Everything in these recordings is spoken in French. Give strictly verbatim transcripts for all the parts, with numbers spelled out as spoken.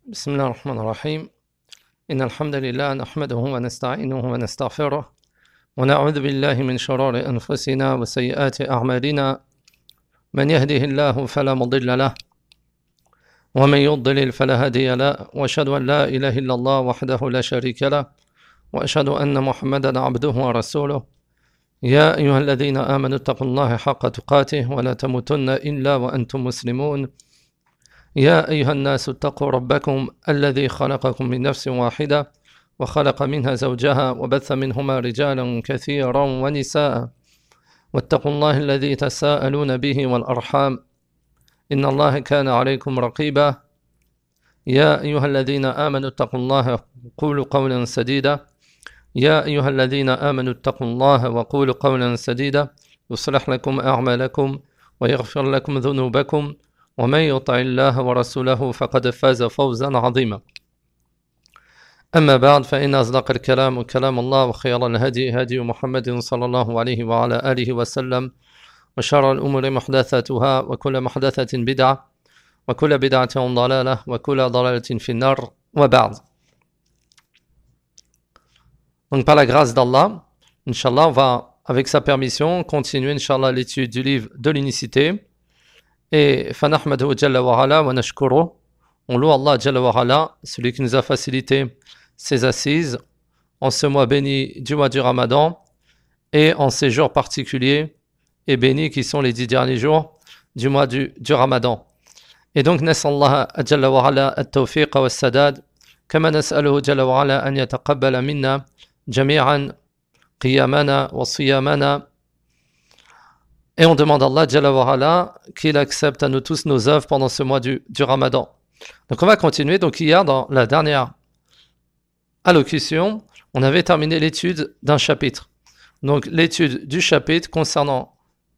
بسم الله الرحمن الرحيم إن الحمد لله نحمده ونستعينه ونستغفره ونعوذ بالله من شرور أنفسنا وسيئات أعمالنا من يهده الله فلا مضل له ومن يضلل فلا هادي له وأشهد أن لا إله إلا الله وحده لا شريك له وأشهد أن محمدا عبده ورسوله يا أيها الذين آمنوا اتقوا الله حق تقاته ولا تموتن إلا وأنتم مسلمون يا أيها الناس اتقوا ربكم الذي خلقكم من نفس واحدة وخلق منها زوجها وبث منهما رجالا كثيرا ونساء واتقوا الله الذي تساءلون به والأرحام إن الله كان عليكم رقيبا يا أيها الذين آمنوا اتقوا الله وقولوا قولا سديدا يا أيها الذين آمنوا اتقوا الله وقولوا قولا سديدا يصلح لكم أعمالكم ويغفر لكم ذنوبكم ومن يطع الله ورسوله فقد فاز فوزا عظيما أما بعد فإن أصدق الكلام كلام الله وخير الهدي هدي محمد صلى الله عليه وعلى آله وسلم وشر الأمور محدثاتها وكل محدثة بدعة وكل بدعة ضلالة وكل ضلالة في النار وبعد. Donc par la grâce d'Allah, Inch'Allah, on va, avec sa permission, continuer, Inch'Allah, l'étude du livre de l'unicité. Et fanahmadahu jalla wa ala wa nashkuru, on loue Allah jalla wa ala, celui qui nous a facilité ses assises en ce mois béni du mois du Ramadan et en ces jours particuliers et bénis qui sont les dix derniers jours du mois du, du Ramadan. Et donc nas'allah jalla wa ala at-tawfiq wa as-sadad kama nas'aluhu jalla wa ala an yataqabbala minna jami'an qiyamana wa siyamana. Et on demande à Allah Jalla wa Ala qu'il accepte à nous tous nos œuvres pendant ce mois du, du Ramadan. Donc on va continuer. Donc hier, dans la dernière allocution, on avait terminé l'étude d'un chapitre. Donc l'étude du chapitre concernant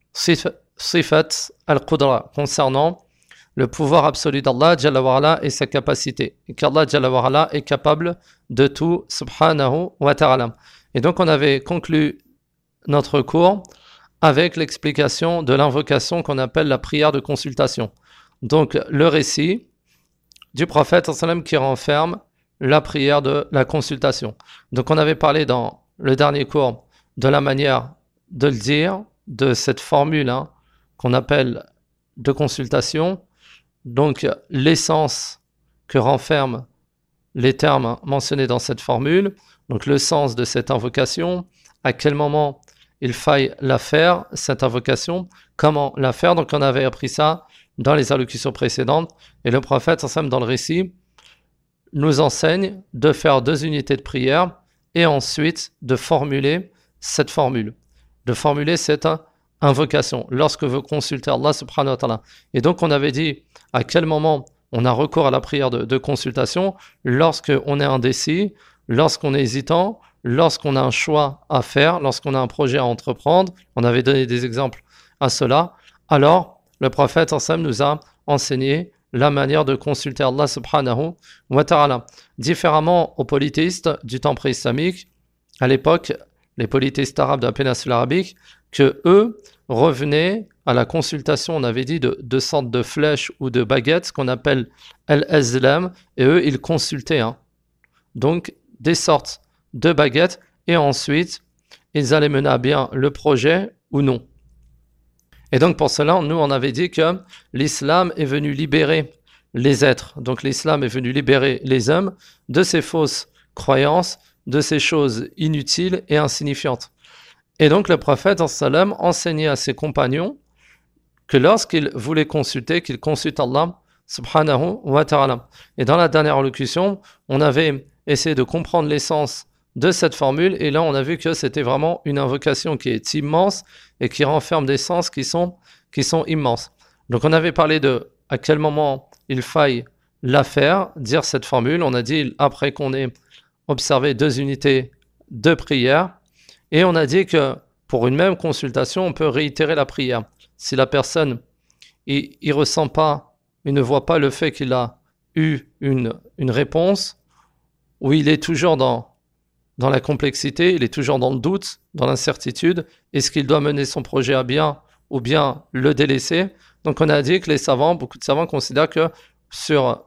Sifat al-Qudra, concernant le pouvoir absolu d'Allah Jalla wa Ala et sa capacité. Et qu'Allah Jalla wa Ala est capable de tout, subhanahu wa ta'ala. Et donc on avait conclu notre cours avec l'explication de l'invocation qu'on appelle la prière de consultation. Donc le récit du prophète sallam qui renferme la prière de la consultation. Donc on avait parlé dans le dernier cours de la manière de le dire, de cette formule hein, qu'on appelle de consultation. Donc l'essence que renferment les termes mentionnés dans cette formule, donc le sens de cette invocation, à quel moment il faille la faire, cette invocation, comment la faire. Donc on avait appris ça dans les allocutions précédentes. Et le prophète, ensemble dans le récit, nous enseigne de faire deux unités de prière et ensuite de formuler cette formule, de formuler cette invocation lorsque vous consultez Allah subhanahu wa ta'ala. Et donc on avait dit à quel moment on a recours à la prière de, de consultation, lorsqu'on est indécis, lorsqu'on est hésitant, lorsqu'on a un choix à faire, lorsqu'on a un projet à entreprendre. On avait donné des exemples à cela. Alors, le prophète ensemble nous a enseigné la manière de consulter Allah subhanahu wa ta'ala. Différemment aux polythéistes du temps pré-islamique, à l'époque, les polythéistes arabes de la péninsule arabique, que eux revenaient à la consultation, on avait dit, de deux sortes de flèches ou de baguettes, ce qu'on appelle al-azlam, et eux, ils consultaient. Hein. Donc, des sortes de baguettes, et ensuite, ils allaient mener à bien le projet ou non. Et donc, pour cela, nous, on avait dit que l'islam est venu libérer les êtres. Donc, l'islam est venu libérer les hommes de ces fausses croyances, de ces choses inutiles et insignifiantes. Et donc, le prophète, en salam, enseignait à ses compagnons que lorsqu'ils voulaient consulter, qu'ils consultent Allah, subhanahu wa ta'ala. Et dans la dernière allocution, on avait essayé de comprendre l'essence de cette formule, et là on a vu que c'était vraiment une invocation qui est immense et qui renferme des sens qui sont, qui sont immenses. Donc on avait parlé de à quel moment il faille la faire, dire cette formule. On a dit après qu'on ait observé deux unités de prière, et on a dit que pour une même consultation, on peut réitérer la prière. Si la personne il, il ressent pas, il ne voit pas le fait qu'il a eu une, une réponse, ou il est toujours dans dans la complexité, il est toujours dans le doute, dans l'incertitude, est-ce qu'il doit mener son projet à bien ou bien le délaisser. Donc on a dit que les savants, beaucoup de savants considèrent que sur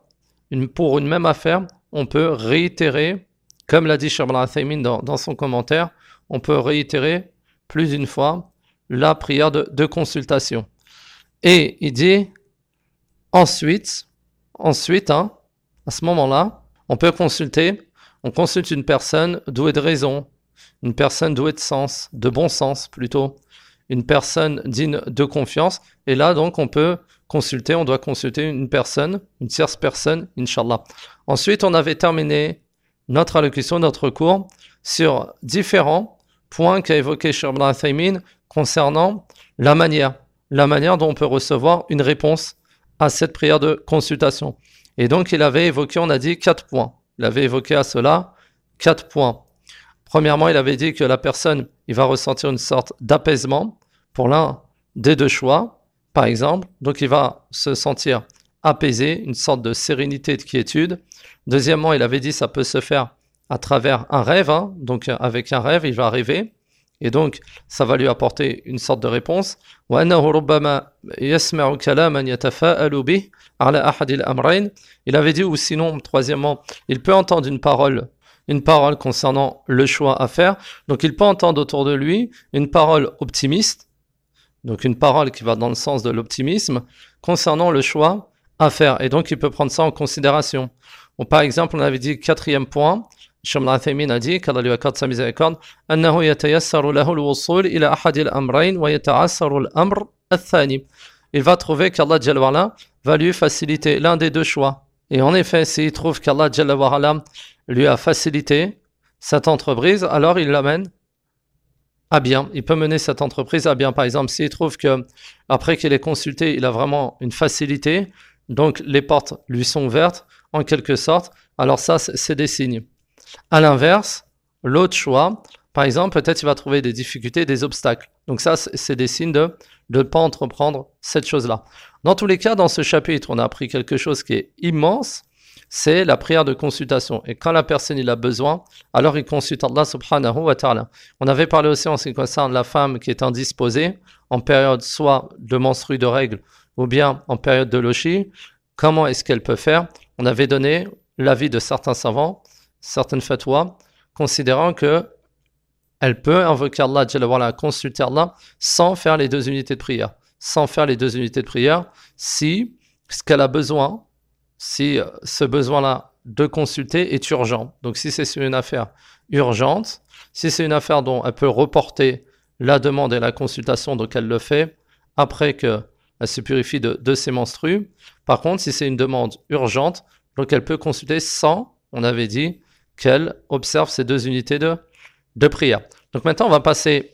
une, pour une même affaire, on peut réitérer, comme l'a dit Cheikh Ibn Uthaymin dans, dans son commentaire, on peut réitérer plus d'une fois la prière de, de consultation. Et il dit, ensuite, ensuite, hein, à ce moment-là, on peut consulter, on consulte une personne douée de raison, une personne douée de sens, de bon sens plutôt, une personne digne de confiance. Et là, donc, on peut consulter, on doit consulter une personne, une tierce personne, Inch'Allah. Ensuite, on avait terminé notre allocution, notre cours, sur différents points qu'a évoqué Cheikh Ibn Uthaymin concernant la manière, la manière dont on peut recevoir une réponse à cette prière de consultation. Et donc, il avait évoqué, on a dit, quatre points. Il avait évoqué à cela quatre points. Premièrement, il avait dit que la personne, il va ressentir une sorte d'apaisement pour l'un des deux choix, par exemple. Donc, il va se sentir apaisé, une sorte de sérénité, de quiétude. Deuxièmement, il avait dit ça peut se faire à travers un rêve. Hein. Donc, avec un rêve, il va rêver. Et donc, ça va lui apporter une sorte de réponse. Il avait dit, ou sinon, troisièmement, il peut entendre une parole, une parole concernant le choix à faire. Donc, il peut entendre autour de lui une parole optimiste, donc une parole qui va dans le sens de l'optimisme, concernant le choix à faire. Et donc, il peut prendre ça en considération. Bon, par exemple, on avait dit, quatrième point, Cheikh Ibn Uthaymin a dit, qu'Allah lui accorde sa miséricorde, أنه يتيسر له الوصول إلى أحد الأمرين ويتعسر الأمر الثاني. Il va trouver qu'Allah Jalla wa Ala va lui faciliter l'un des deux choix. Et en effet, s'il trouve qu'Allah Jalla wa Ala lui a facilité cette entreprise, alors il l'amène à bien. Il peut mener cette entreprise à bien. Par exemple, s'il trouve que après qu'il ait consulté, il a vraiment une facilité, donc les portes lui sont ouvertes en quelque sorte, alors ça, c'est des signes. À l'inverse, l'autre choix, par exemple, peut-être il va trouver des difficultés, des obstacles. Donc ça, c'est des signes de ne pas entreprendre cette chose-là. Dans tous les cas, dans ce chapitre, on a appris quelque chose qui est immense, c'est la prière de consultation. Et quand la personne il a besoin, alors il consulte Allah subhanahu wa ta'ala. On avait parlé aussi en ce qui concerne la femme qui est indisposée, en période soit de menstrues de règles, ou bien en période de lochi. Comment est-ce qu'elle peut faire? On avait donné l'avis de certains savants, certaines fatwas, considérant que elle peut invoquer Allah, Jalla wa Ala, consulter Allah, sans faire les deux unités de prière. Sans faire les deux unités de prière, si ce qu'elle a besoin, si ce besoin-là de consulter est urgent. Donc si c'est une affaire urgente, si c'est une affaire dont elle peut reporter la demande et la consultation, donc elle le fait après qu'elle se purifie de, de ses menstrues. Par contre, si c'est une demande urgente, donc elle peut consulter sans, on avait dit, qu'elle observe ces deux unités de, de prière. Donc maintenant, on va passer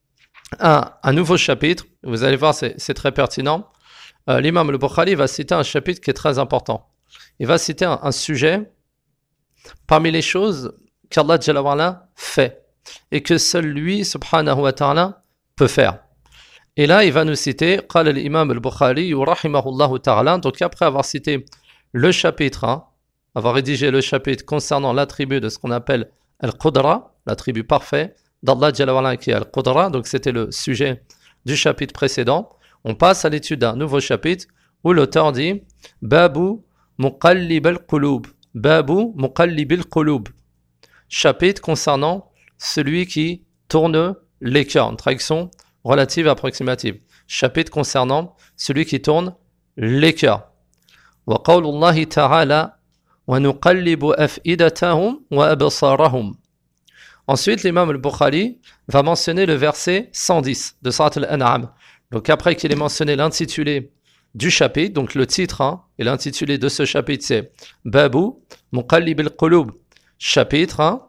à un nouveau chapitre. Vous allez voir, c'est, c'est très pertinent. Euh, l'imam al-Bukhari va citer un chapitre qui est très important. Il va citer un, un sujet parmi les choses qu'Allah Jalla wa Ala fait et que seul lui, subhanahu wa ta'ala, peut faire. Et là, il va nous citer قال الإمام البخاري رحمه الله تعالى. Donc après avoir cité le chapitre, hein, avoir rédigé le chapitre concernant l'attribut de ce qu'on appelle Al-Qudra, l'attribut parfait d'Allah Jalla wa Ala qui est Al-Qudra, donc c'était le sujet du chapitre précédent. On passe à l'étude d'un nouveau chapitre où l'auteur dit Babu Muqallib al-Qulub. Babu Muqallib al-Qulub. Chapitre concernant celui qui tourne les cœurs. Une traduction relative approximative. Chapitre concernant celui qui tourne les cœurs. Wa qawlullahi ta'ala wa nuqallibu af'idatahum wa absarahum. Ensuite, l'imam al-Bukhari va mentionner le verset cent dix de Surat al-An'am. Donc après qu'il ait mentionné l'intitulé du chapitre, donc le titre hein, et l'intitulé de ce chapitre c'est Babu Muqallib al-Qulub. Chapitre hein,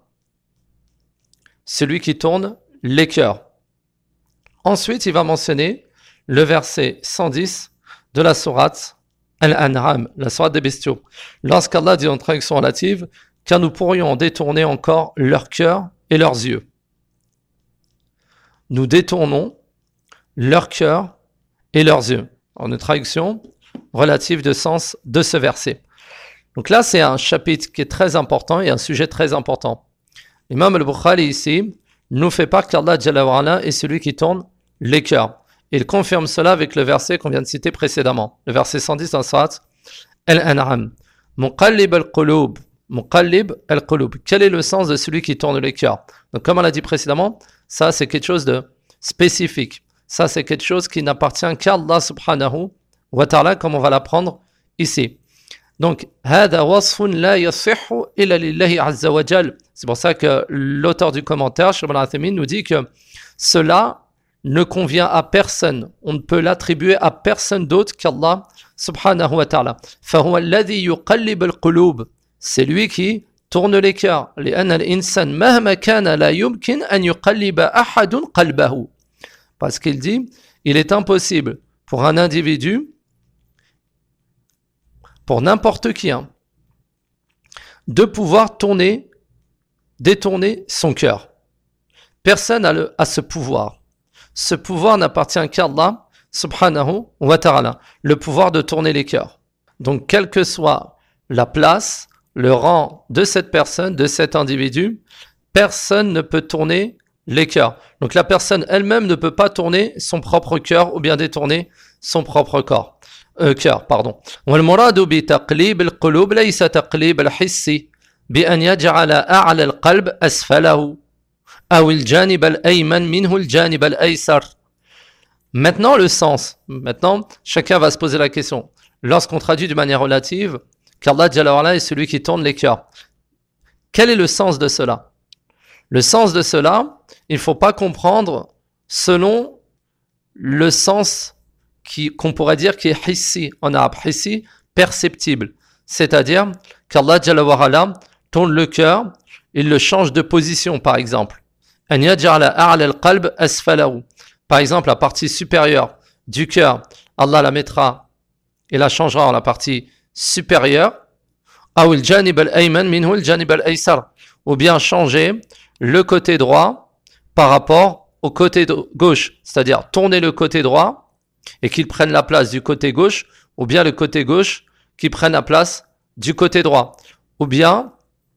celui qui tourne les cœurs. Ensuite, il va mentionner le verset cent dix de la sourate Al-An'am, la sourate des bestiaux. Lorsqu'Allah dit en traduction relative, car nous pourrions détourner encore leur cœur et leurs yeux. Nous détournons leur cœur et leurs yeux. En une traduction relative de sens de ce verset. Donc là, c'est un chapitre qui est très important et un sujet très important. L'imam al-Bukhari ici nous fait part qu'Allah Jalla wa Ala est celui qui tourne les cœurs. Il confirme cela avec le verset qu'on vient de citer précédemment, le verset cent dix dans Surat Al-An'am. Muqallib al-qulub. Muqallib al-qulub. Quel est le sens de celui qui tourne les cœurs? Donc, comme on l'a dit précédemment, ça c'est quelque chose de spécifique. Ça c'est quelque chose qui n'appartient qu'à Allah subhanahu wa ta'ala, comme on va l'apprendre ici. Donc, هذا وصف لا يصح إلا لله عز وجل. C'est pour ça que l'auteur du commentaire, Cheikh Ibn Uthaymin, nous dit que cela ne convient à personne. On ne peut l'attribuer à personne d'autre qu'Allah subhanahu wa ta'ala. فهو الذي يقلب القلوب. C'est lui qui tourne les cœurs. لأن الإنسان مهما كان لا يمكن أن يقلب أحد قلبه. Parce qu'il dit, il est impossible pour un individu, pour n'importe qui, hein, de pouvoir tourner, détourner son cœur. Personne n'a le, a ce pouvoir. Ce pouvoir n'appartient qu'à Allah subhanahu wa ta'ala, le pouvoir de tourner les cœurs. Donc, quelle que soit la place, le rang de cette personne, de cet individu, personne ne peut tourner les cœurs. Donc, la personne elle-même ne peut pas tourner son propre cœur ou bien détourner son propre corps. Euh, cœur, pardon. والمراد بتقليب القلوب ليس تقليب الحس بأن يجعل أعلى القلب أسفله أو الجانب الأيمن منه الجانب الأيسر. Maintenant le sens. Maintenant, chacun va se poser la question. Lorsqu'on traduit de manière relative, qu'Allah Jalla wa Ala est celui qui tourne les cœurs. Quel est le sens de cela? Le sens de cela, il ne faut pas comprendre selon le sens qui, qu'on pourrait dire qui est hissi, en arabe, hissi, perceptible. C'est-à-dire qu'Allah Jalla wa Ala tourne le cœur, il le change de position, par exemple. An yaj'ala a'la al-qalb asfalahu. Par exemple, la partie supérieure du cœur, Allah la mettra et la changera en la partie supérieure. Aw al-janib al-ayman minhu al-janib al-aysar. Ou bien changer le côté droit par rapport au côté gauche. C'est-à-dire tourner le côté droit et qu'il prenne la place du côté gauche, ou bien le côté gauche qui prenne la place du côté droit, ou bien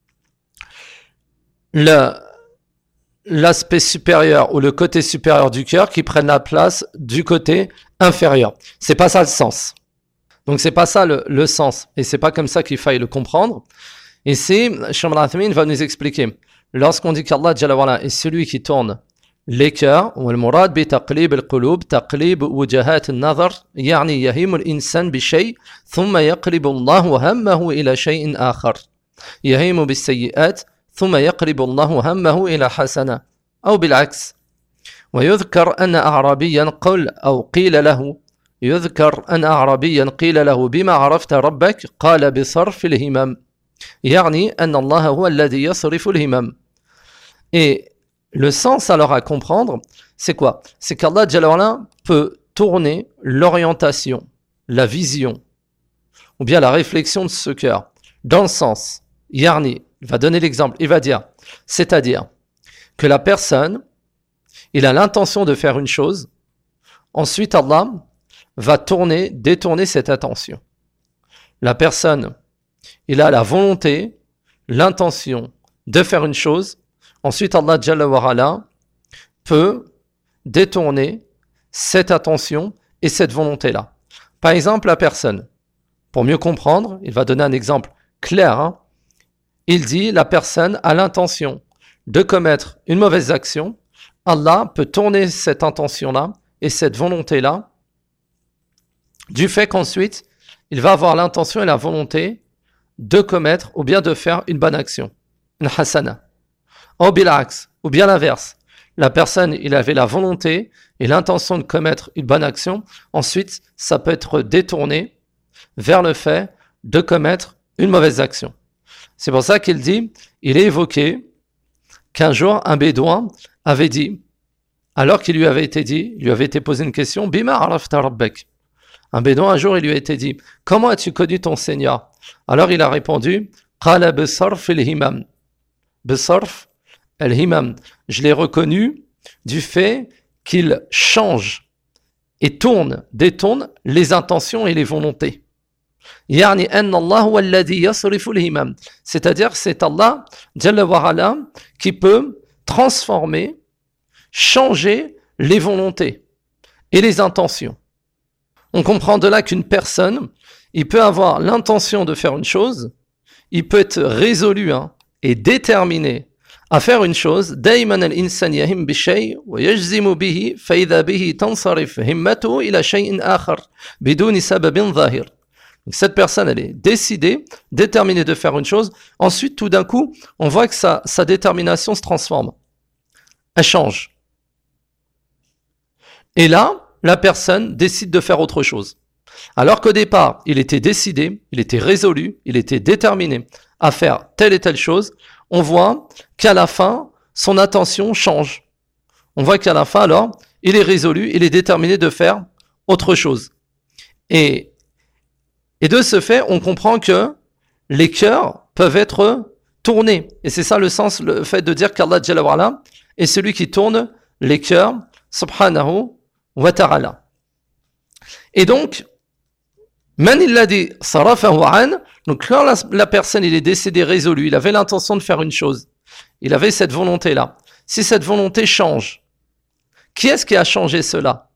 le, l'aspect supérieur ou le côté supérieur du cœur qui prenne la place du côté inférieur. C'est pas ça le sens. Donc c'est pas ça le, le sens, et c'est pas comme ça qu'il faille le comprendre. Ici, Cheikh Ibn Uthaymin va nous expliquer. Lorsqu'on dit qu'Allah Jalla wa Ala est celui qui tourne les cœurs, والمراد بتقليب القلوب تقليب وجهات النظر يعني يهيم الإنسان بشيء ثم يقلب الله همه إلى شيء آخر يهيم بالسيئات ثم يقلب الله همه إلى حسنة أو بالعكس. ويذكر أن أعرابيا قل أو قيل له يذكر أن أعرابيا قيل له بما عرفت ربك قال بصرف الهمم يعني أن الله هو الذي يصرف الهمم. Et le sens alors à comprendre, c'est quoi? C'est qu'Allah Jalla wa Ala peut tourner l'orientation, la vision, ou bien la réflexion de ce cœur, dans le sens, Yarni, il va donner l'exemple, il va dire, c'est-à-dire que la personne, il a l'intention de faire une chose, ensuite Allah va tourner, détourner cette attention. La personne, il a la volonté, l'intention de faire une chose, ensuite, Allah Jalla wa Ala peut détourner cette attention et cette volonté-là. Par exemple, la personne, pour mieux comprendre, il va donner un exemple clair. Hein. Il dit, la personne a l'intention de commettre une mauvaise action. Allah peut tourner cette intention-là et cette volonté-là du fait qu'ensuite, il va avoir l'intention et la volonté de commettre ou bien de faire une bonne action, une hasana. Ou bilax, ou bien l'inverse. La personne, il avait la volonté et l'intention de commettre une bonne action. Ensuite, ça peut être détourné vers le fait de commettre une mauvaise action. C'est pour ça qu'il dit, il est évoqué qu'un jour, un bédouin avait dit, alors qu'il lui avait été dit, il lui avait été posé une question, Bima arafta rabbak. Un bédouin, un jour, il lui a été dit, comment as-tu connu ton Seigneur? Alors il a répondu, Qala bisarf al-himam. Bisarf al-himam. Je l'ai reconnu du fait qu'il change et tourne, détourne les intentions et les volontés. يعني أن الله هو الذي يصرف الهمم. C'est-à-dire que c'est Allah Jalla wa Ala qui peut transformer, changer les volontés et les intentions. On comprend de là qu'une personne il peut avoir l'intention de faire une chose, il peut être résolu hein, et déterminé à faire une chose. دائما الإنسان يهم بالشيء ويجزم به فإذا به تنصرف همته إلى شيء آخر بدون سبب ظاهر. Donc cette personne, elle est décidée, déterminée de faire une chose. Ensuite, tout d'un coup, on voit que sa, sa détermination se transforme. Elle change. Et là, la personne décide de faire autre chose. Alors qu'au départ, il était décidé, il était résolu, il était déterminé à faire telle et telle chose, on voit qu'à la fin, son attention change. On voit qu'à la fin, alors, il est résolu, il est déterminé de faire autre chose. Et, et de ce fait, on comprend que les cœurs peuvent être tournés. Et c'est ça le sens, le fait de dire qu'Allah Jalla wa Ala est celui qui tourne les cœurs, subhanahu wa ta'ala. Et donc, Man illadhi sarafahu an, donc quand la, la personne il est décédé résolu, il avait l'intention de faire une chose, il avait cette volonté-là. Si cette volonté change, qui est-ce qui a changé cela?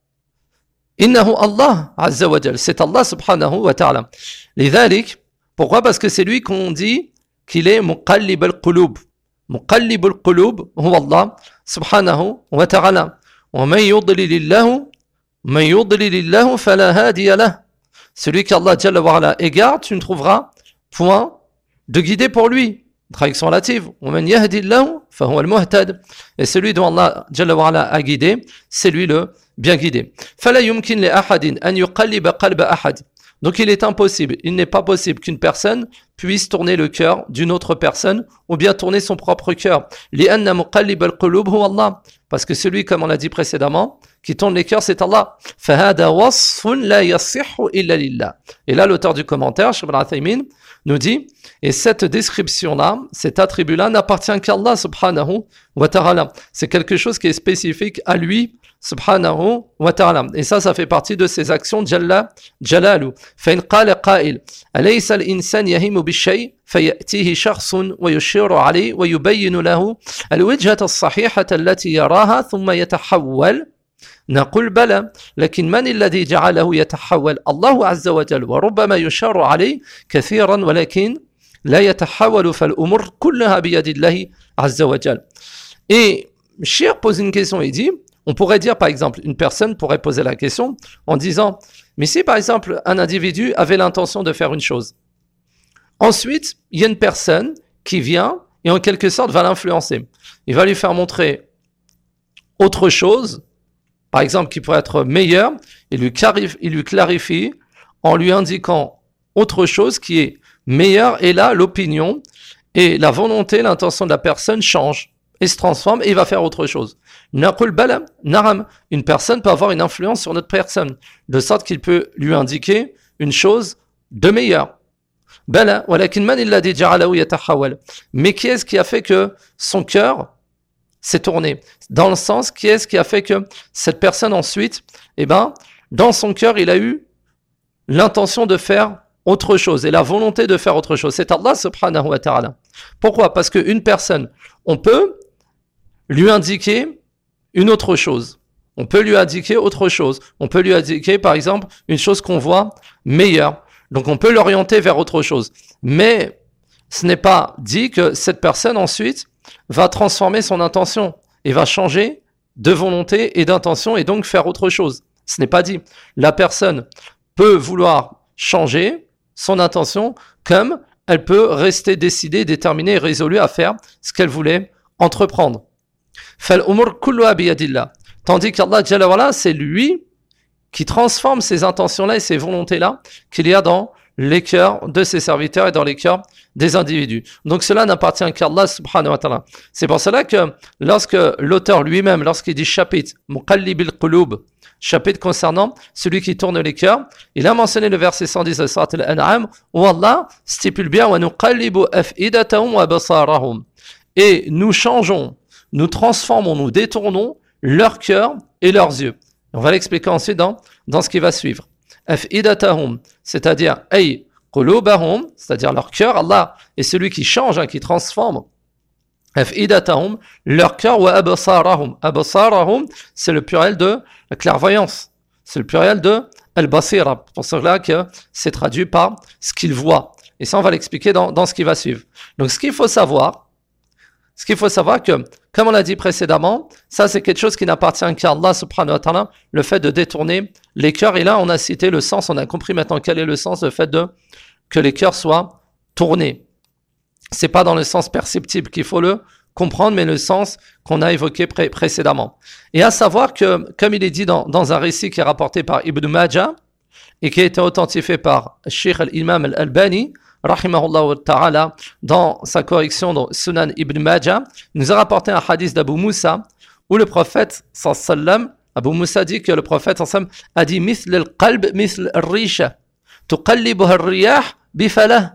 Innahu Allah azza wa jal, c'est Allah subhanahu wa ta'ala. Lidhalik, pourquoi? Parce que c'est lui qu'on dit qu'il est muqallib al-qulub. Muqallib al-qulub huwa Allah subhanahu wa ta'ala. Wa man yudlilillahu, man yudlilillahu fala hadiya lahu. Celui qu'Allah Jalla wa Ala égare, tu ne trouveras point de guider pour lui. Traduction relative. وَمَنْ يَهْدِ اللَّهُ فَهُوَ الْمُهْتَدِ. Et celui dont Allah Jalla wa Ala a guidé, c'est lui le bien guidé. فَلَا يُمْكِنْ لِأَحَدٍ أَنْ يُقَلِّبَ قَلْبَ أَحَدٍ. Donc il est impossible, il n'est pas possible qu'une personne puisse tourner le cœur d'une autre personne ou bien tourner son propre cœur. لِأَنَّ مُقَلِّبَ الْقُلُوبِ هُوَ اللَّهُ. Parce que celui, comme on l'a dit précédemment, qui tourne les cœurs, c'est Allah. فَهَذَا وَصْفٌ لَا يَصِحُّ إِلَّا لِلَّهِ. Et là, l'auteur du commentaire, Cheikh Ibn Uthaymin, nous dit, et cette description-là, cet attribut-là n'appartient qu'à Allah subhanahu wa ta'ala. C'est quelque chose qui est spécifique à lui, subhanahu wa ta'ala. Et ça, ça fait partie de ses actions, Jalla Jalalu. فَإِنْ قَالَ قَائِلٌ أَلَيْسَ الْإِنسَانُ يَهِمُ بِالشَّيْءِ فيأتيه شخص ويشير عليه ويبين له الوجهة الصحيحة التي يراها ثم يتحول. نقول بلى، لكن من الذي جعله يتحول؟ الله عز وجل، وربما يشار عليه كثيرا ولكن لا يتحول، فالأمور كلها بيد الله عز وجل. Et Cheikh pose une question, il dit, on pourrait dire par exemple, une personne pourrait poser la question en disant, mais si par exemple un individu avait l'intention de faire une chose, ensuite, il y a une personne qui vient et en quelque sorte va l'influencer. Il va lui faire montrer autre chose, par exemple qui pourrait être meilleure, et lui clarifie, il lui clarifie en lui indiquant autre chose qui est meilleure, et là l'opinion et la volonté, l'intention de la personne change et se transforme et il va faire autre chose. Naqul bala, naram, une personne peut avoir une influence sur notre personne, de sorte qu'il peut lui indiquer une chose de meilleure. Bala, walakin man illadhi ja'alahu yatahawwal. Mais qui est-ce qui a fait que son cœur s'est tourné? Dans le sens, qui est-ce qui a fait que cette personne ensuite, eh ben, dans son cœur, il a eu l'intention de faire autre chose et la volonté de faire autre chose. C'est Allah subhanahu wa ta'ala. Pourquoi? Parce qu'une personne, on peut lui indiquer une autre chose. On peut lui indiquer autre chose. On peut lui indiquer, par exemple, une chose qu'on voit meilleure. Donc on peut l'orienter vers autre chose. Mais ce n'est pas dit que cette personne ensuite va transformer son intention et va changer de volonté et d'intention et donc faire autre chose. Ce n'est pas dit. La personne peut vouloir changer son intention comme elle peut rester décidée, déterminée et résolue à faire ce qu'elle voulait entreprendre. Tandis qu'Allah Jalla wa Ala, c'est lui qui transforme ces intentions-là et ces volontés-là qu'il y a dans les cœurs de ses serviteurs et dans les cœurs des individus. Donc cela n'appartient qu'à Allah subhanahu wa ta'ala. C'est pour cela que lorsque l'auteur lui-même, lorsqu'il dit chapitre, Muqallibil qulub, chapitre concernant celui qui tourne les cœurs, il a mentionné le verset cent dix de Surat Al-An'am où Allah stipule bien wa nuqallibu af'idatahum wa basarahum. Et nous changeons, nous transformons, nous détournons leurs cœurs et leurs yeux. On va l'expliquer ensuite dans, dans ce qui va suivre. Af'idatahum, c'est-à-dire ay qulubahum, c'est-à-dire leur cœur. Allah est celui qui change, hein, qui transforme. Af'idatahum, leur cœur, wa absarahum. Absarahum, c'est le pluriel de la clairvoyance. C'est le pluriel de al-basira. Pour cela que c'est traduit par ce qu'il voit. Et ça, on va l'expliquer dans, dans ce qui va suivre. Donc, ce qu'il faut savoir, ce qu'il faut savoir que, comme on l'a dit précédemment, ça, c'est quelque chose qui n'appartient qu'à Allah subhanahu wa ta'ala, le fait de détourner les cœurs. Et là, on a cité le sens, on a compris maintenant quel est le sens, le fait de que les cœurs soient tournés. C'est pas dans le sens perceptible qu'il faut le comprendre, mais le sens qu'on a évoqué pré- précédemment. Et à savoir que, comme il est dit dans, dans un récit qui est rapporté par Ibn Majah et qui a été authentifié par Sheikh al-Imam al-Albani, rahimahullah ta'ala, dans sa correction dans Sunan Ibn Majah, nous a rapporté un hadith d'Abu Moussa où le prophète sallam, Abu Moussa dit que le prophète sallam a dit mithl al-qalb mithl al-risha tuqallibuha al-riyah bifalah.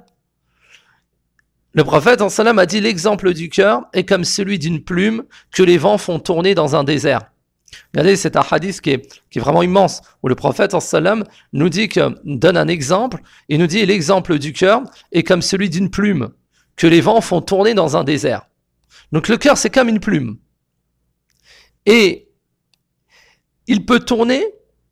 Le prophète sallam a dit l'exemple du cœur est comme celui d'une plume que les vents font tourner dans un désert. Regardez, c'est un hadith qui est, qui est vraiment immense, où le prophète sallam nous dit que, donne un exemple, et nous dit l'exemple du cœur est comme celui d'une plume que les vents font tourner dans un désert. Donc le cœur, c'est comme une plume. Et il peut tourner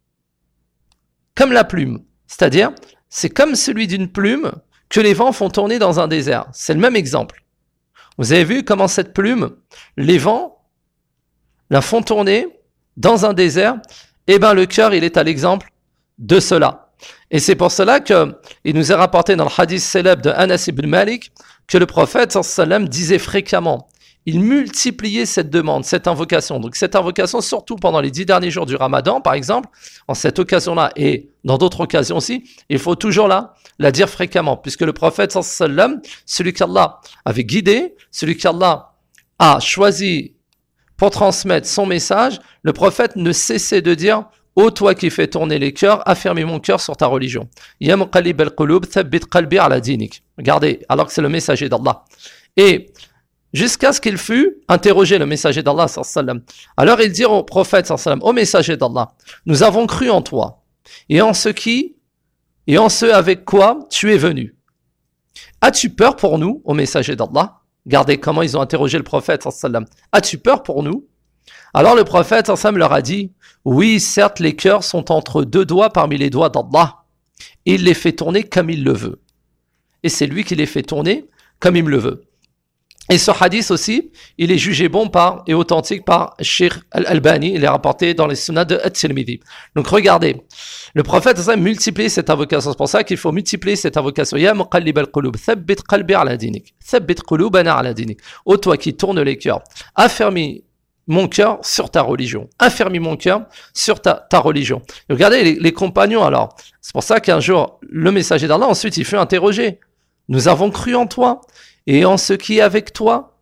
comme la plume. C'est-à-dire, c'est comme celui d'une plume que les vents font tourner dans un désert. C'est le même exemple. Vous avez vu comment cette plume, les vents la font tourner dans un désert. Eh bien, le cœur, il est à l'exemple de cela. Et c'est pour cela qu'il nous est rapporté dans le hadith célèbre de Anas ibn Malik que le prophète sallam disait fréquemment, il multipliait cette demande, cette invocation. Donc cette invocation, surtout pendant les dix derniers jours du Ramadan, par exemple, en cette occasion-là et dans d'autres occasions aussi, il faut toujours là la dire fréquemment, puisque le prophète sallam, celui qu'Allah avait guidé, celui qu'Allah a choisi pour transmettre son message, le prophète ne cessait de dire « Ô toi qui fais tourner les cœurs, affermis mon cœur sur ta religion. » Ya muqallib al-qulub, thabbit qalbi ala dinik. Regardez, alors que c'est le messager d'Allah. Et jusqu'à ce qu'il fût interrogé, le messager d'Allah, sallam. Alors il dit au prophète, sallam, au messager d'Allah, nous avons cru en toi, et en ce qui, et en ce avec quoi tu es venu. As-tu peur pour nous, au messager d'Allah? Regardez comment ils ont interrogé le prophète, sallam. As-tu peur pour nous? Alors le prophète, sallam, leur a dit, oui, certes, les cœurs sont entre deux doigts parmi les doigts d'Allah, et il les fait tourner comme il le veut. Et c'est lui qui les fait tourner comme il le veut. Et ce hadith aussi, il est jugé bon par et authentique par Sheikh al-Albani, il est rapporté dans les sunnahs de At-Tirmidhi. Donc regardez, le prophète a multiplié cette invocation, c'est pour ça qu'il faut multiplier cette invocation. Ya muqallib al-qulub, thabbit qalbi ala dinik, thabbit qulubana ala dinik. Ô toi qui tournes les cœurs, affermis mon cœur sur ta religion, affermis mon cœur sur ta, ta religion. Et regardez les, les compagnons alors, c'est pour ça qu'un jour, le messager d'Allah, ensuite il fut interrogé. Nous avons cru en toi. Et en ce qui est avec toi,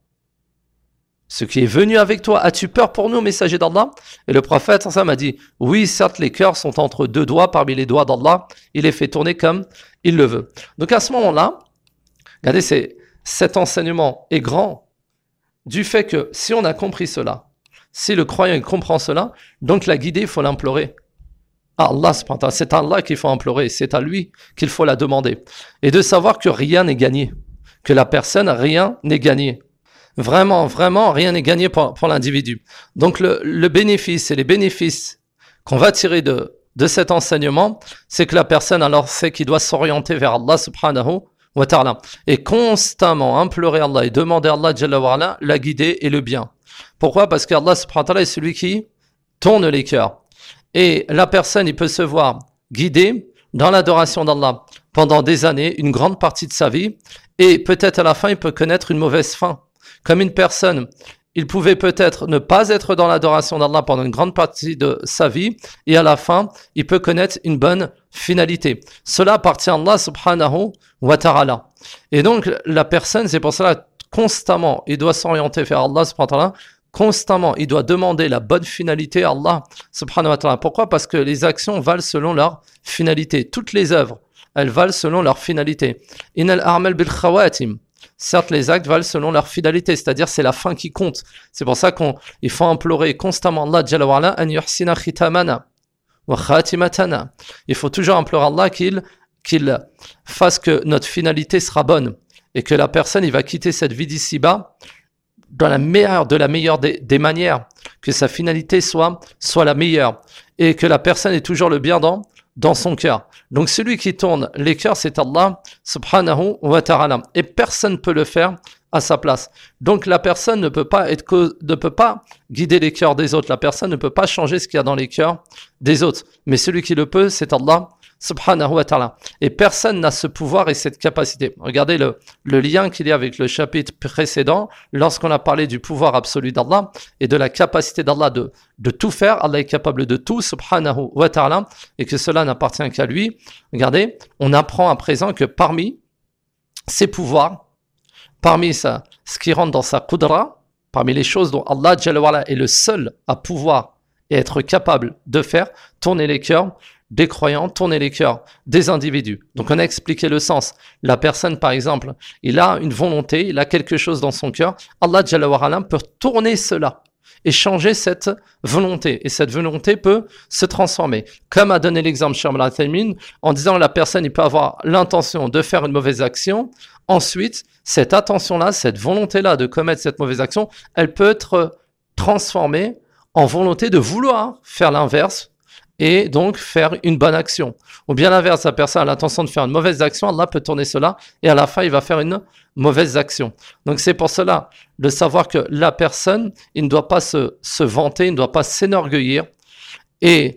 ce qui est venu avec toi, as-tu peur pour nous, messager d'Allah? Et le prophète, ça m'a dit, oui, certes, les cœurs sont entre deux doigts parmi les doigts d'Allah, il les fait tourner comme il le veut. Donc à ce moment-là, regardez, c'est, cet enseignement est grand du fait que si on a compris cela, si le croyant il comprend cela, donc la guidée, il faut l'implorer. Allah, c'est à Allah qu'il faut implorer, c'est à lui qu'il faut la demander. Et de savoir que rien n'est gagné. Que la personne, rien n'est gagné. Vraiment, vraiment, rien n'est gagné pour, pour l'individu. Donc le, le bénéfice et les bénéfices qu'on va tirer de, de cet enseignement, c'est que la personne alors sait qu'il doit s'orienter vers Allah subhanahu wa ta'ala. Et constamment implorer Allah et demander à Allah Jalla wa ala, la guider et le bien. Pourquoi? Parce que Allah subhanahu wa ta'ala est celui qui tourne les cœurs. Et la personne, il peut se voir guidé dans l'adoration d'Allah pendant des années, une grande partie de sa vie, et peut-être à la fin, il peut connaître une mauvaise fin. Comme une personne, il pouvait peut-être ne pas être dans l'adoration d'Allah pendant une grande partie de sa vie, et à la fin, il peut connaître une bonne finalité. Cela appartient à Allah subhanahu wa ta'ala. Et donc, la personne, c'est pour cela, constamment, il doit s'orienter vers Allah subhanahu wa ta'ala, constamment, il doit demander la bonne finalité à Allah subhanahu wa ta'ala. Pourquoi? Parce que les actions valent selon leur finalité. Toutes les œuvres, elles valent selon leur finalité. Innal a'mal bil khawatim. Certes, les actes valent selon leur finalité, c'est-à-dire c'est la fin qui compte. C'est pour ça qu'il faut implorer constamment Allah Jalla wa ala an yuhsina khitamana wa khatimatana. Il faut toujours implorer Allah qu'il qu'il fasse que notre finalité sera bonne et que la personne il va quitter cette vie d'ici-bas dans la meilleure de la meilleure des, des manières, que sa finalité soit soit la meilleure et que la personne ait toujours le bien dans dans son cœur. Donc celui qui tourne les cœurs, c'est Allah subhanahu wa ta'ala. Et personne ne peut le faire à sa place. Donc la personne ne peut pas être cause, ne peut pas guider les cœurs des autres. La personne ne peut pas changer ce qu'il y a dans les cœurs des autres. Mais celui qui le peut, c'est Allah subhanahu wa ta'ala. Et personne n'a ce pouvoir et cette capacité. Regardez le, le lien qu'il y a avec le chapitre précédent, lorsqu'on a parlé du pouvoir absolu d'Allah et de la capacité d'Allah de, de tout faire. Allah est capable de tout, subhanahu wa ta'ala, et que cela n'appartient qu'à lui. Regardez, on apprend à présent que parmi ses pouvoirs, parmi sa, ce qui rentre dans sa qudra, parmi les choses dont Allah Jalla wa Ala est le seul à pouvoir et être capable de faire, tourner les cœurs des croyants, tourner les cœurs des individus. Donc on a expliqué le sens. La personne, par exemple, il a une volonté, il a quelque chose dans son cœur. Allah Jalla wa Ala peut tourner cela et changer cette volonté. Et cette volonté peut se transformer. Comme a donné l'exemple Cheikh Ibn Uthaymin, en disant la personne, il peut avoir l'intention de faire une mauvaise action. Ensuite, cette attention-là, cette volonté-là de commettre cette mauvaise action, elle peut être transformée en volonté de vouloir faire l'inverse et donc faire une bonne action. Ou bien l'inverse, la personne a l'intention de faire une mauvaise action, Allah peut tourner cela et à la fin, il va faire une mauvaise action. Donc c'est pour cela de savoir que la personne, il ne doit pas se, se vanter, il ne doit pas s'énorgueillir et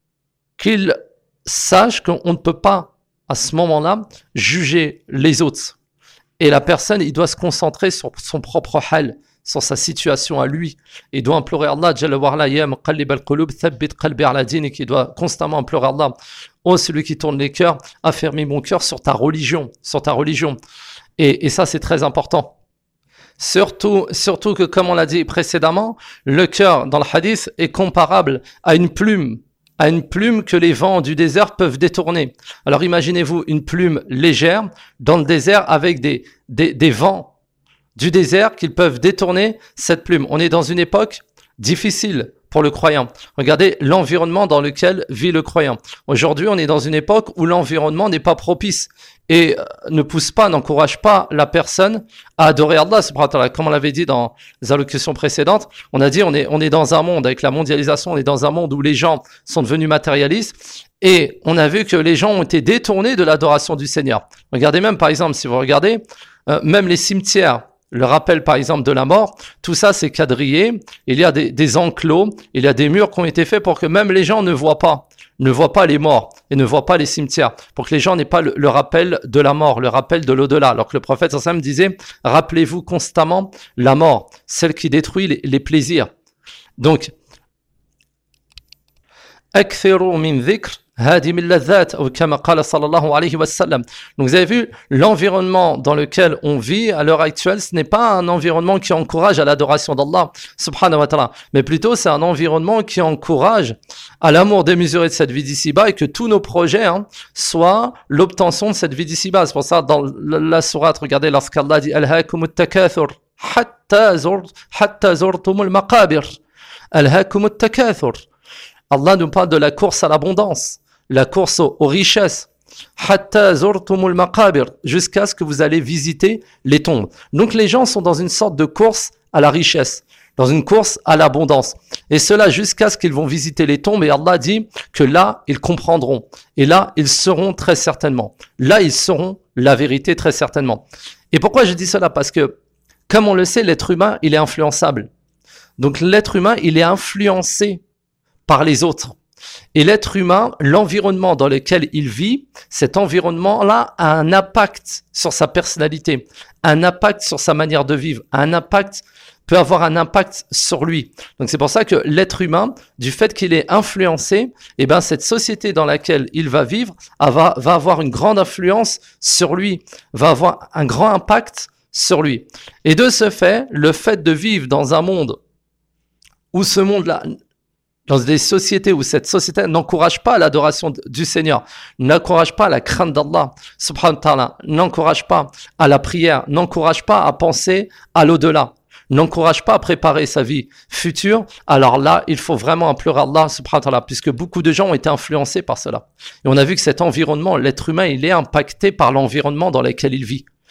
qu'il sache qu'on ne peut pas à ce moment-là juger les autres. Et la personne, il doit se concentrer sur son propre hal, sur sa situation à lui. Il doit implorer Allah, Jalla wa Ala, ya muqallib al-qulub, thabbit qalbi ala dinik. Il doit constamment implorer Allah. Oh, celui qui tourne les cœurs, affermis mon cœur sur ta religion, sur ta religion. Et, et ça, c'est très important. Surtout, surtout que, comme on l'a dit précédemment, le cœur, dans le hadith, est comparable à une plume, à une plume que les vents du désert peuvent détourner. Alors imaginez-vous une plume légère dans le désert avec des, des, des vents du désert qu'ils peuvent détourner cette plume. On est dans une époque difficile pour le croyant. Regardez l'environnement dans lequel vit le croyant. Aujourd'hui, on est dans une époque où l'environnement n'est pas propice et ne pousse pas, n'encourage pas la personne à adorer Allah subhanahu wa ta'ala. Comme on l'avait dit dans les allocutions précédentes, on a dit on est, on est dans un monde, avec la mondialisation, on est dans un monde où les gens sont devenus matérialistes et on a vu que les gens ont été détournés de l'adoration du Seigneur. Regardez même, par exemple, si vous regardez, euh, même les cimetières, le rappel par exemple de la mort, tout ça c'est quadrillé, il y a des, des enclos, il y a des murs qui ont été faits pour que même les gens ne voient pas, ne voient pas les morts et ne voient pas les cimetières, pour que les gens n'aient pas le, le rappel de la mort, le rappel de l'au-delà. Alors que le prophète sallallahu alayhi wa sallam disait, rappelez-vous constamment la mort, celle qui détruit les, les plaisirs. Donc, akthiru min dhikr hadim al-ladhat, ou kama qala sallallahu alayhi wa sallam. Donc vous avez vu, l'environnement dans lequel on vit à l'heure actuelle, ce n'est pas un environnement qui encourage à l'adoration d'Allah subhanahu wa ta'ala, mais plutôt c'est un environnement qui encourage à l'amour démesuré de cette vie d'ici-bas et que tous nos projets hein, soient l'obtention de cette vie d'ici-bas. C'est pour ça dans la sourate, regardez lorsqu'Allah dit alhaakumut takathur hatta zur hatta zurtumul maqabir. Alhaakumut takathur. Allah nous parle de la course à l'abondance, la course aux, aux richesses, hatta zurtumul maqabir, jusqu'à ce que vous allez visiter les tombes. Donc les gens sont dans une sorte de course à la richesse, dans une course à l'abondance. Et cela jusqu'à ce qu'ils vont visiter les tombes. Et Allah dit que là, ils comprendront. Et là, ils seront très certainement. Là, ils seront la vérité très certainement. Et pourquoi je dis cela? Parce que, comme on le sait, l'être humain, il est influençable. Donc l'être humain, il est influencé par les autres. Et l'être humain, l'environnement dans lequel il vit, cet environnement-là a un impact sur sa personnalité, un impact sur sa manière de vivre, un impact, peut avoir un impact sur lui. Donc c'est pour ça que l'être humain, du fait qu'il est influencé, eh ben cette société dans laquelle il va vivre va, va avoir une grande influence sur lui, va avoir un grand impact sur lui. Et de ce fait, le fait de vivre dans un monde où ce monde-là, dans des sociétés où cette société n'encourage pas l'adoration du Seigneur, n'encourage pas la crainte d'Allah, subhanahu wa ta'ala, n'encourage pas à la prière, n'encourage pas à penser à l'au-delà, n'encourage pas à préparer sa vie future, alors là, il faut vraiment implorer Allah, subhanahu wa ta'ala, puisque beaucoup de gens ont été influencés par cela. Et on a vu que cet environnement, l'être humain, il est impacté par l'environnement dans lequel il vit.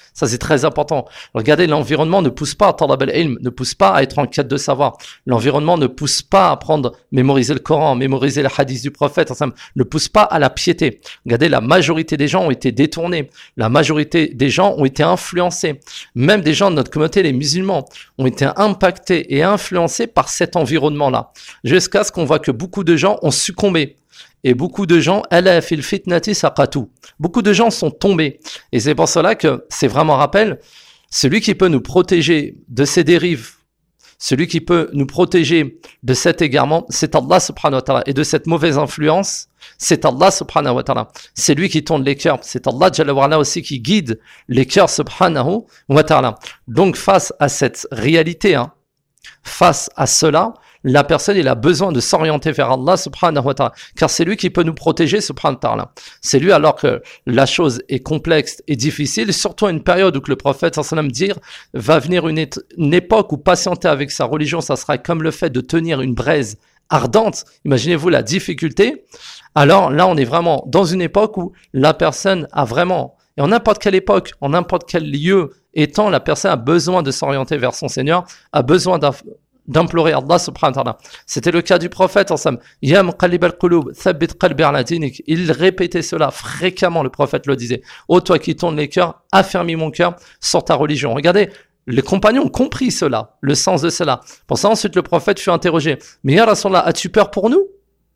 Ça, c'est très important. Regardez, l'environnement ne pousse pas à talab al-ilm, ne pousse pas à être en quête de savoir. L'environnement ne pousse pas à apprendre, mémoriser le Coran, mémoriser les hadiths du prophète, enfin, ne pousse pas à la piété. Regardez, la majorité des gens ont été détournés. La majorité des gens ont été influencés. Même des gens de notre communauté, les musulmans, ont été impactés et influencés par cet environnement-là. Jusqu'à ce qu'on voit que beaucoup de gens ont succombé. Et beaucoup de gens, ala fil fitnati saqatu. Beaucoup de gens sont tombés. Et c'est pour cela que c'est vraiment un rappel. Celui qui peut nous protéger de ces dérives, celui qui peut nous protéger de cet égarement, c'est Allah subhanahu wa ta'ala. Et de cette mauvaise influence, c'est Allah subhanahu wa ta'ala. C'est lui qui tourne les cœurs. C'est Allah jalla wa ala aussi qui guide les cœurs subhanahu wa ta'ala. Donc face à cette réalité, hein, face à cela, la personne, il a besoin de s'orienter vers Allah subhanahu wa ta'ala, car c'est lui qui peut nous protéger subhanahu wa ta'ala. C'est lui, alors que la chose est complexe et difficile, surtout à une période où que le prophète sallam dire va venir une, é- une époque où patienter avec sa religion, ça sera comme le fait de tenir une braise ardente. Imaginez-vous la difficulté. Alors là, on est vraiment dans une époque où la personne a vraiment, et en n'importe quelle époque, en n'importe quel lieu étant, la personne a besoin de s'orienter vers son Seigneur, a besoin d'un d'implorer Allah subhanahu wa ta'ala. C'était le cas du prophète ensemble. Ya muqallib al-qulub, thabbit qalbi ala dinik. Il répétait cela fréquemment, le prophète le disait. Ô toi qui tournes les cœurs, affermis mon cœur sur ta religion. Regardez, les compagnons ont compris cela, le sens de cela. Pour ça, ensuite, le prophète fut interrogé. Mais ya Rasulallah, as-tu peur pour nous?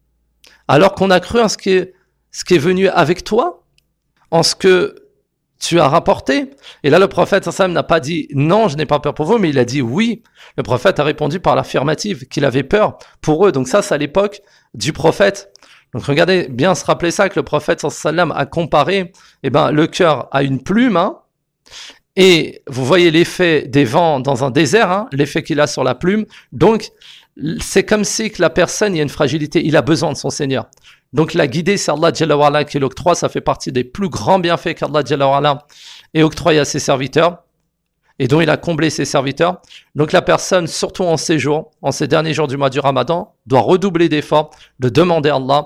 Alors qu'on a cru en ce qui est, ce qui est venu avec toi, en ce que tu as rapporté. Et là, le prophète sallam n'a pas dit non, je n'ai pas peur pour vous, mais il a dit oui. Le prophète a répondu par l'affirmative, qu'il avait peur pour eux. Donc ça, c'est à l'époque du prophète. Donc regardez bien se rappeler ça, que le prophète sallam a comparé eh ben, le cœur à une plume, hein, et vous voyez l'effet des vents dans un désert, hein, l'effet qu'il a sur la plume. Donc c'est comme si que la personne, il y a une fragilité, il a besoin de son Seigneur. Donc la guidée, c'est Allah Jalla wa Ala qui l'octroie, ça fait partie des plus grands bienfaits qu'Allah Jalla wa Ala ait octroyé à ses serviteurs, et dont il a comblé ses serviteurs. Donc la personne, surtout en ces jours, en ces derniers jours du mois du Ramadan, doit redoubler d'efforts, de demander à Allah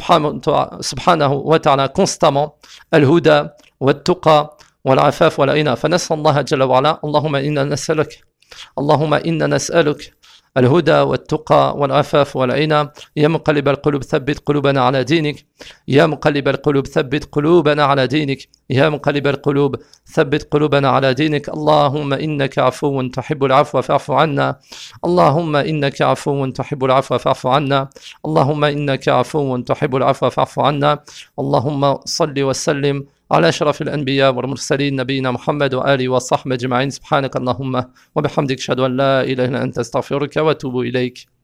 subhanahu wa ta'ala constamment al-huda wa al-tuqa wa al-afaf wa al-ina. Fanas'al Allah Jalla wa Ala, Allahumma inna nas'aluk, Allahumma inna nas'aluk الهدى والتقى والعفاف والعنا يا مقلب القلوب ثبت قلوبنا على دينك يا مقلب القلوب ثبت قلوبنا على دينك يا مقلب القلوب ثبت قلوبنا على دينك اللهم إنك عفو تحب العفو فاعف عنا اللهم إنك عفو تحب العفو فاعف عنا اللهم إنك عفو تحب العفو فاعف عنا اللهم صل وسلم على أشرف الأنبياء والمرسلين نبينا محمد وآله وصحبه أجمعين سبحانك اللهم وبحمدك أشهد أن لا إله إلا أنت أستغفرك وأتوب إليك.